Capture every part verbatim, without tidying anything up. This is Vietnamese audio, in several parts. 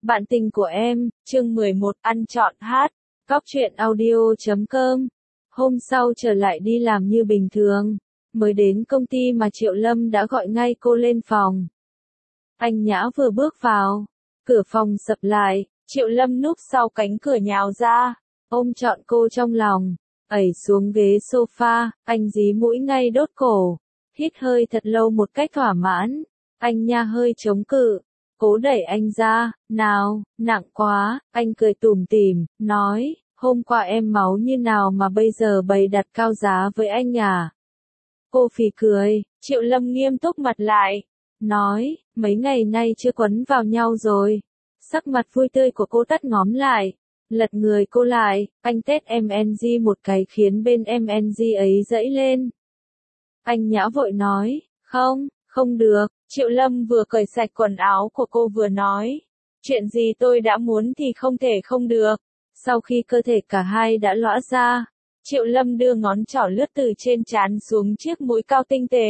Bạn tình của em, chương mười một, ăn trọn hát. Cóc truyện audio chấm com. Hôm sau trở lại đi làm như bình thường. Mới đến công ty mà Triệu Lâm đã gọi ngay cô lên phòng. Anh Nhã vừa bước vào. Cửa phòng sập lại, Triệu Lâm núp sau cánh cửa nhào ra. Ôm trọn cô trong lòng. Ẩy xuống ghế sofa, anh dí mũi ngay đốt cổ. Hít hơi thật lâu một cách thỏa mãn. Anh Nha hơi chống cự. Cố đẩy anh ra, nào, nặng quá, anh cười tủm tỉm, nói, hôm qua em máu như nào mà bây giờ bày đặt cao giá với anh à? Cô phì cười, Triệu Lâm nghiêm túc mặt lại, nói, mấy ngày nay chưa quấn vào nhau rồi. Sắc mặt vui tươi của cô tắt ngóm lại, lật người cô lại, anh tét em en giê một cái khiến bên em en giê ấy dẫy lên. Anh Nhã vội nói, không, không được. Triệu Lâm vừa cởi sạch quần áo của cô vừa nói, chuyện gì tôi đã muốn thì không thể không được. Sau khi cơ thể cả hai đã lõa ra, Triệu Lâm đưa ngón trỏ lướt từ trên trán xuống chiếc mũi cao tinh tế.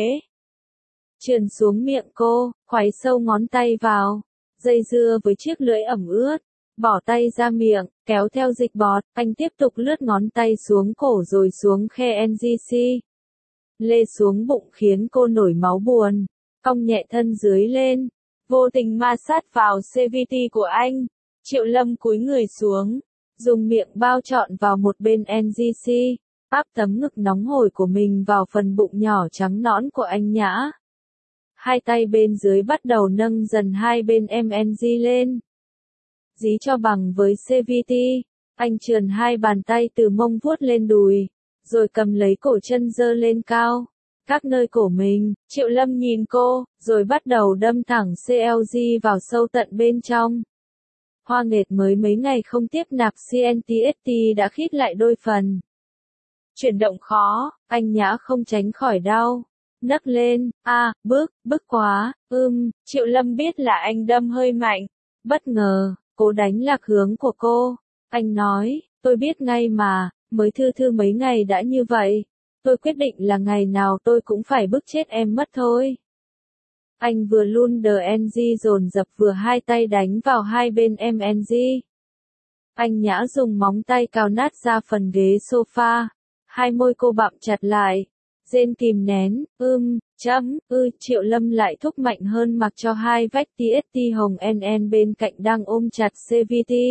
Trườn xuống miệng cô, khoái sâu ngón tay vào, dây dưa với chiếc lưỡi ẩm ướt, bỏ tay ra miệng, kéo theo dịch bọt, anh tiếp tục lướt ngón tay xuống cổ rồi xuống khe en giê xê. Lê xuống bụng khiến cô nổi máu buồn. Cong nhẹ thân dưới lên, vô tình ma sát vào xê vê tê của anh. Triệu Lâm cúi người xuống, dùng miệng bao trọn vào một bên en giê xê, áp tấm ngực nóng hổi của mình vào phần bụng nhỏ trắng nõn của anh Nhã. Hai tay bên dưới bắt đầu nâng dần hai bên em en giê lên. Dí cho bằng với xê vê tê, anh trườn hai bàn tay từ mông vuốt lên đùi, rồi cầm lấy cổ chân giơ lên cao. Các nơi cổ mình, Triệu Lâm nhìn cô, rồi bắt đầu đâm thẳng xê lờ giê vào sâu tận bên trong. Hoa nghệt mới mấy ngày không tiếp nạp xê en tê ét tê đã khít lại đôi phần. Chuyển động khó, anh Nhã không tránh khỏi đau. Nấc lên, a, à, bức, bức quá, ưm, Triệu Lâm biết là anh đâm hơi mạnh. Bất ngờ, cố đánh lạc hướng của cô. Anh nói, tôi biết ngay mà, mới thư thư mấy ngày đã như vậy. Tôi quyết định là ngày nào tôi cũng phải bức chết em mất thôi. Anh vừa luôn đờ en giê dồn dập vừa hai tay đánh vào hai bên em en giê. Anh Nhã dùng móng tay cào nát ra phần ghế sofa. Hai môi cô bặm chặt lại. Rên kìm nén, ưm, chấm, ư, Triệu Lâm lại thúc mạnh hơn mặc cho hai vách tê ét tê hồng en en bên cạnh đang ôm chặt xê vê tê.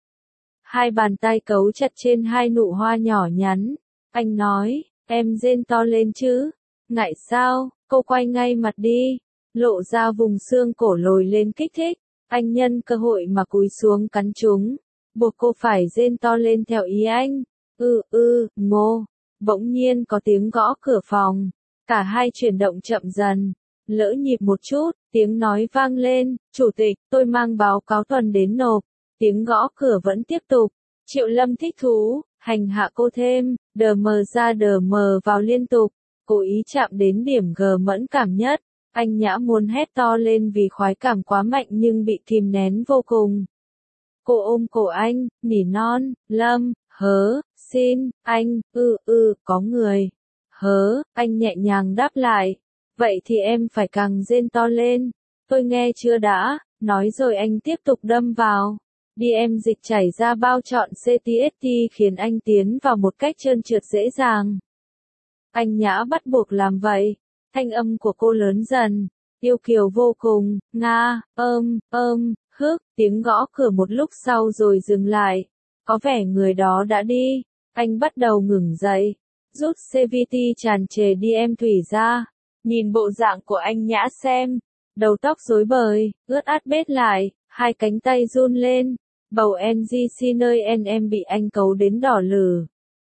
Hai bàn tay cấu chặt trên hai nụ hoa nhỏ nhắn. Anh nói, em rên to lên chứ, ngại sao, cô quay ngay mặt đi, lộ ra vùng xương cổ lồi lên kích thích, anh nhân cơ hội mà cúi xuống cắn chúng, buộc cô phải rên to lên theo ý anh, ư ư, ngô, bỗng nhiên có tiếng gõ cửa phòng, cả hai chuyển động chậm dần, lỡ nhịp một chút, tiếng nói vang lên, chủ tịch, tôi mang báo cáo tuần đến nộp, tiếng gõ cửa vẫn tiếp tục, Triệu Lâm thích thú. Hành hạ cô thêm, đờ mờ ra đờ mờ vào liên tục, cố ý chạm đến điểm gờ mẫn cảm nhất. Anh Nhã muốn hét to lên vì khoái cảm quá mạnh nhưng bị kìm nén vô cùng. Cô ôm cổ anh, nỉ non, Lâm, hớ, xin, anh, ư ư, có người. Hớ, anh nhẹ nhàng đáp lại. Vậy thì em phải càng rên to lên. Tôi nghe chưa đã, nói rồi anh tiếp tục đâm vào. đi em dịch chảy ra bao trọn xê tê ét tê khiến anh tiến vào một cách trơn trượt dễ dàng. Anh Nhã bắt buộc làm vậy. Thanh âm của cô lớn dần, yêu kiều vô cùng, nga, ơm, ơm, hức, tiếng gõ cửa một lúc sau rồi dừng lại. Có vẻ người đó đã đi. Anh bắt đầu ngừng dậy, rút xê vê tê tràn trề đi em thủy ra. Nhìn bộ dạng của anh Nhã xem, đầu tóc rối bời, ướt át bết lại, hai cánh tay run lên. Bầu en giê xê nơi en em bị anh cấu đến đỏ lử.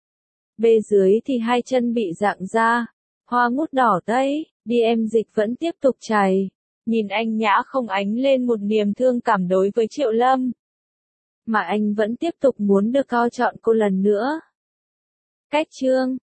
Bê dưới thì hai chân bị rạng ra. Hoa ngút đỏ tây, đi em dịch vẫn tiếp tục chảy. Nhìn anh Nhã không ánh lên một niềm thương cảm đối với Triệu Lâm. Mà anh vẫn tiếp tục muốn được coi chọn cô lần nữa. Cách chương